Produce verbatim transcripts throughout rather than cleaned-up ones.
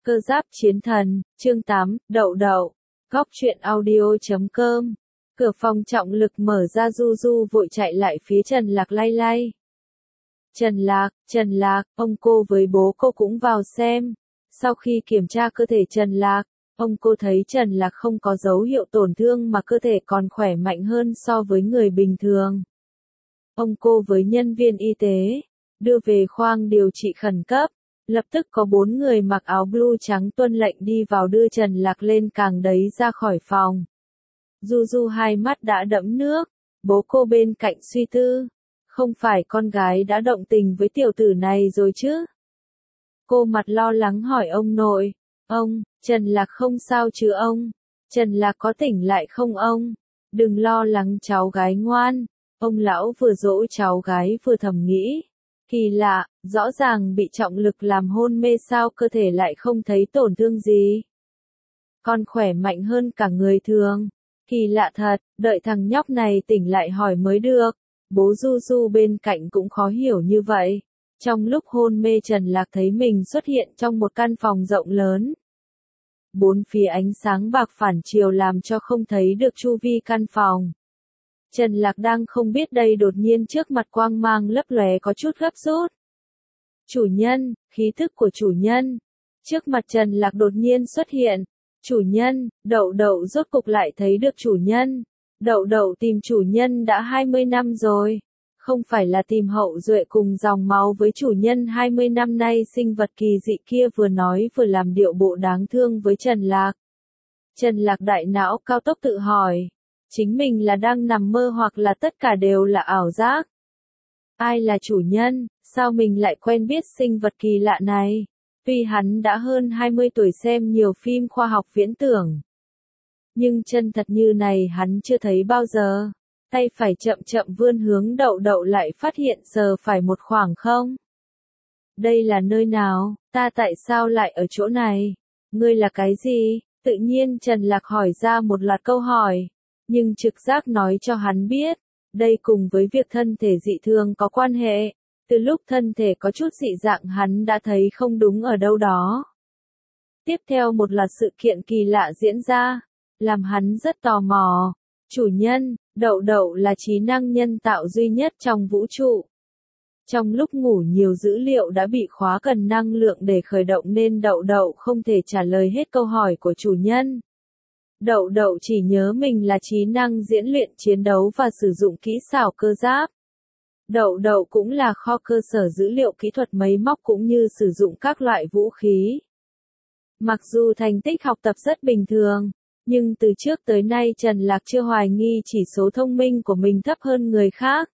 Cơ giáp chiến thần, chương tám, đậu đậu. Góc truyện audio chấm com. Cửa phòng trọng lực mở ra, Du Du vội chạy lại phía Trần Lạc lay lay. Trần Lạc, Trần Lạc, ông cô với bố cô cũng vào xem. Sau khi kiểm tra cơ thể Trần Lạc, ông cô thấy Trần Lạc không có dấu hiệu tổn thương mà cơ thể còn khỏe mạnh hơn so với người bình thường. Ông cô với nhân viên y tế đưa về khoang điều trị khẩn cấp. Lập tức có bốn người mặc áo blue trắng tuân lệnh đi vào đưa Trần Lạc lên càng đấy ra khỏi phòng. Du Du hai mắt đã đẫm nước, bố cô bên cạnh suy tư. Không phải con gái đã động tình với tiểu tử này rồi chứ? Cô mặt lo lắng hỏi ông nội, ông, Trần Lạc không sao chứ ông? Trần Lạc có tỉnh lại không ông? Đừng lo lắng cháu gái ngoan. Ông lão vừa dỗ cháu gái vừa thầm nghĩ. Kỳ lạ, rõ ràng bị trọng lực làm hôn mê sao cơ thể lại không thấy tổn thương gì. Con khỏe mạnh hơn cả người thường. Kỳ lạ thật, đợi thằng nhóc này tỉnh lại hỏi mới được. Bố Du Du bên cạnh cũng khó hiểu như vậy. Trong lúc hôn mê Trần Lạc thấy mình xuất hiện trong một căn phòng rộng lớn. Bốn phía ánh sáng bạc phản chiếu làm cho không thấy được chu vi căn phòng. Trần Lạc đang không biết đây đột nhiên trước mặt quang mang lấp lóe có chút gấp rút. Chủ nhân, khí thức của chủ nhân. Trước mặt Trần Lạc đột nhiên xuất hiện. Chủ nhân, đậu đậu rốt cục lại thấy được chủ nhân. Đậu đậu tìm chủ nhân đã hai mươi năm rồi. Không phải là tìm hậu duệ cùng dòng máu với chủ nhân hai mươi năm nay. Sinh vật kỳ dị kia vừa nói vừa làm điệu bộ đáng thương với Trần Lạc. Trần Lạc đại não cao tốc tự hỏi. Chính mình là đang nằm mơ hoặc là tất cả đều là ảo giác? Ai là chủ nhân, sao mình lại quen biết sinh vật kỳ lạ này? Tuy hắn đã hơn hai mươi tuổi xem nhiều phim khoa học viễn tưởng. Nhưng chân thật như này hắn chưa thấy bao giờ. Tay phải chậm chậm vươn hướng đậu đậu lại phát hiện sờ phải một khoảng không. Đây là nơi nào, ta tại sao lại ở chỗ này? Ngươi là cái gì? Tự nhiên Trần Lạc hỏi ra một loạt câu hỏi. Nhưng trực giác nói cho hắn biết, đây cùng với việc thân thể dị thường có quan hệ. Từ lúc thân thể có chút dị dạng hắn đã thấy không đúng ở đâu đó. Tiếp theo một loạt sự kiện kỳ lạ diễn ra, làm hắn rất tò mò. Chủ nhân, đậu đậu là trí năng nhân tạo duy nhất trong vũ trụ. Trong lúc ngủ nhiều dữ liệu đã bị khóa cần năng lượng để khởi động nên đậu đậu không thể trả lời hết câu hỏi của chủ nhân. Đậu đậu chỉ nhớ mình là trí năng diễn luyện chiến đấu và sử dụng kỹ xảo cơ giáp. Đậu đậu cũng là kho cơ sở dữ liệu kỹ thuật máy móc cũng như sử dụng các loại vũ khí. Mặc dù thành tích học tập rất bình thường, nhưng từ trước tới nay Trần Lạc chưa hoài nghi chỉ số thông minh của mình thấp hơn người khác.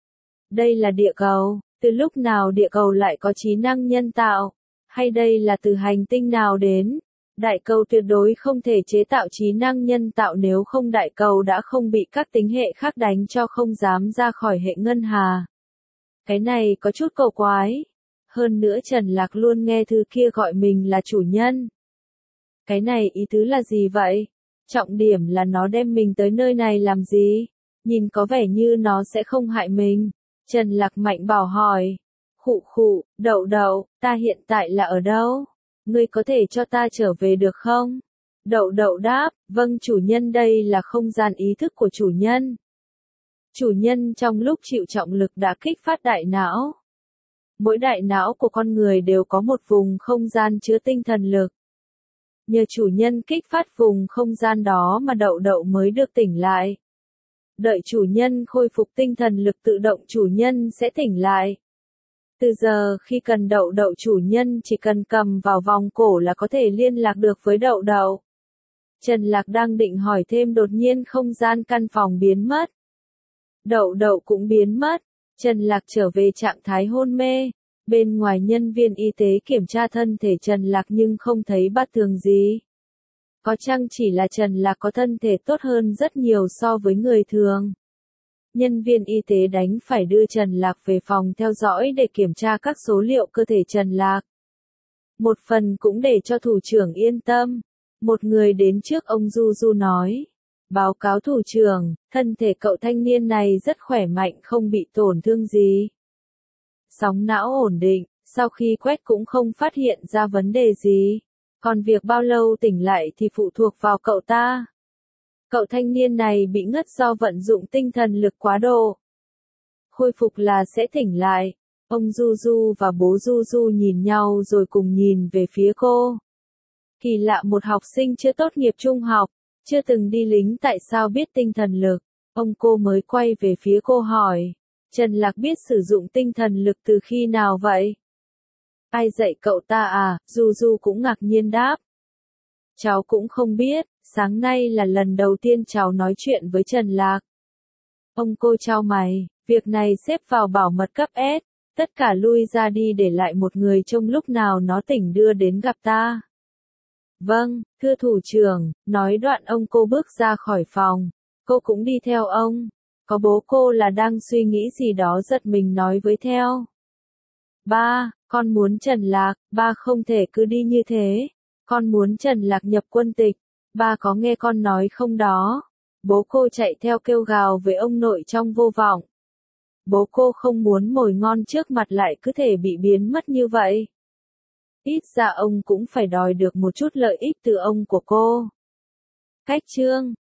Đây là địa cầu, từ lúc nào địa cầu lại có trí năng nhân tạo? Hay đây là từ hành tinh nào đến? Đại cầu tuyệt đối không thể chế tạo trí năng nhân tạo nếu không đại cầu đã không bị các tính hệ khác đánh cho không dám ra khỏi hệ ngân hà. Cái này có chút cầu quái. Hơn nữa Trần Lạc luôn nghe thứ kia gọi mình là chủ nhân. Cái này ý tứ là gì vậy? Trọng điểm là nó đem mình tới nơi này làm gì? Nhìn có vẻ như nó sẽ không hại mình. Trần Lạc mạnh bảo hỏi. Khụ khụ, đậu đậu, ta hiện tại là ở đâu? Ngươi có thể cho ta trở về được không? Đậu đậu đáp, vâng chủ nhân, đây là không gian ý thức của chủ nhân. Chủ nhân trong lúc chịu trọng lực đã kích phát đại não. Mỗi đại não của con người đều có một vùng không gian chứa tinh thần lực. Nhờ chủ nhân kích phát vùng không gian đó mà đậu đậu mới được tỉnh lại. Đợi chủ nhân khôi phục tinh thần lực tự động chủ nhân sẽ tỉnh lại. Từ giờ khi cần đậu đậu chủ nhân chỉ cần cầm vào vòng cổ là có thể liên lạc được với đậu đậu. Trần Lạc đang định hỏi thêm đột nhiên không gian căn phòng biến mất. Đậu đậu cũng biến mất. Trần Lạc trở về trạng thái hôn mê. Bên ngoài nhân viên y tế kiểm tra thân thể Trần Lạc nhưng không thấy bất thường gì. Có chăng chỉ là Trần Lạc có thân thể tốt hơn rất nhiều so với người thường. Nhân viên y tế đánh phải đưa Trần Lạc về phòng theo dõi để kiểm tra các số liệu cơ thể Trần Lạc. Một phần cũng để cho thủ trưởng yên tâm. Một người đến trước ông Du Du nói. Báo cáo thủ trưởng, thân thể cậu thanh niên này rất khỏe mạnh không bị tổn thương gì. Sóng não ổn định, sau khi quét cũng không phát hiện ra vấn đề gì. Còn việc bao lâu tỉnh lại thì phụ thuộc vào cậu ta. Cậu thanh niên này bị ngất do vận dụng tinh thần lực quá độ. Khôi phục là sẽ tỉnh lại. Ông Du Du và bố Du Du nhìn nhau rồi cùng nhìn về phía cô. Kỳ lạ, một học sinh chưa tốt nghiệp trung học, chưa từng đi lính tại sao biết tinh thần lực. Ông cô mới quay về phía cô hỏi. Trần Lạc biết sử dụng tinh thần lực từ khi nào vậy? Ai dạy cậu ta à? Du Du cũng ngạc nhiên đáp. Cháu cũng không biết, sáng nay là lần đầu tiên cháu nói chuyện với Trần Lạc. Ông cô chau mày, việc này xếp vào bảo mật cấp S, tất cả lui ra đi để lại một người trông lúc nào nó tỉnh đưa đến gặp ta. Vâng, thưa thủ trưởng, nói đoạn ông cô bước ra khỏi phòng, cô cũng đi theo ông. Có bố cô là đang suy nghĩ gì đó giật mình nói với theo. Ba, con muốn Trần Lạc, ba không thể cứ đi như thế. Con muốn Trần Lạc nhập quân tịch, ba có nghe con nói không đó? Bố cô chạy theo kêu gào với ông nội trong vô vọng. Bố cô không muốn mồi ngon trước mặt lại cứ thể bị biến mất như vậy. Ít ra ông cũng phải đòi được một chút lợi ích từ ông của cô. Cách chương